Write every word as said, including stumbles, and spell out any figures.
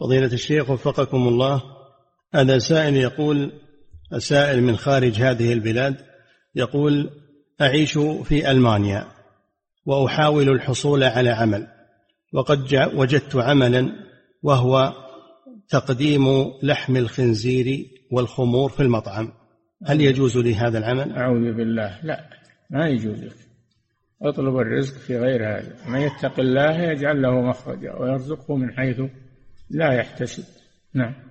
فضيلة الشيخ وفقكم الله، هذا سائل يقول، سائل من خارج هذه البلاد، يقول: أعيش في ألمانيا وأحاول الحصول على عمل، وقد وجدت عملا وهو تقديم لحم الخنزير والخمور في المطعم، هل يجوز لي هذا العمل؟ أعوذ بالله، لا، ما يجوز لك. اطلب الرزق في غير هذا. من يتق الله يجعل له مخرجا ويرزقه من حيث لا يحتسب. نعم.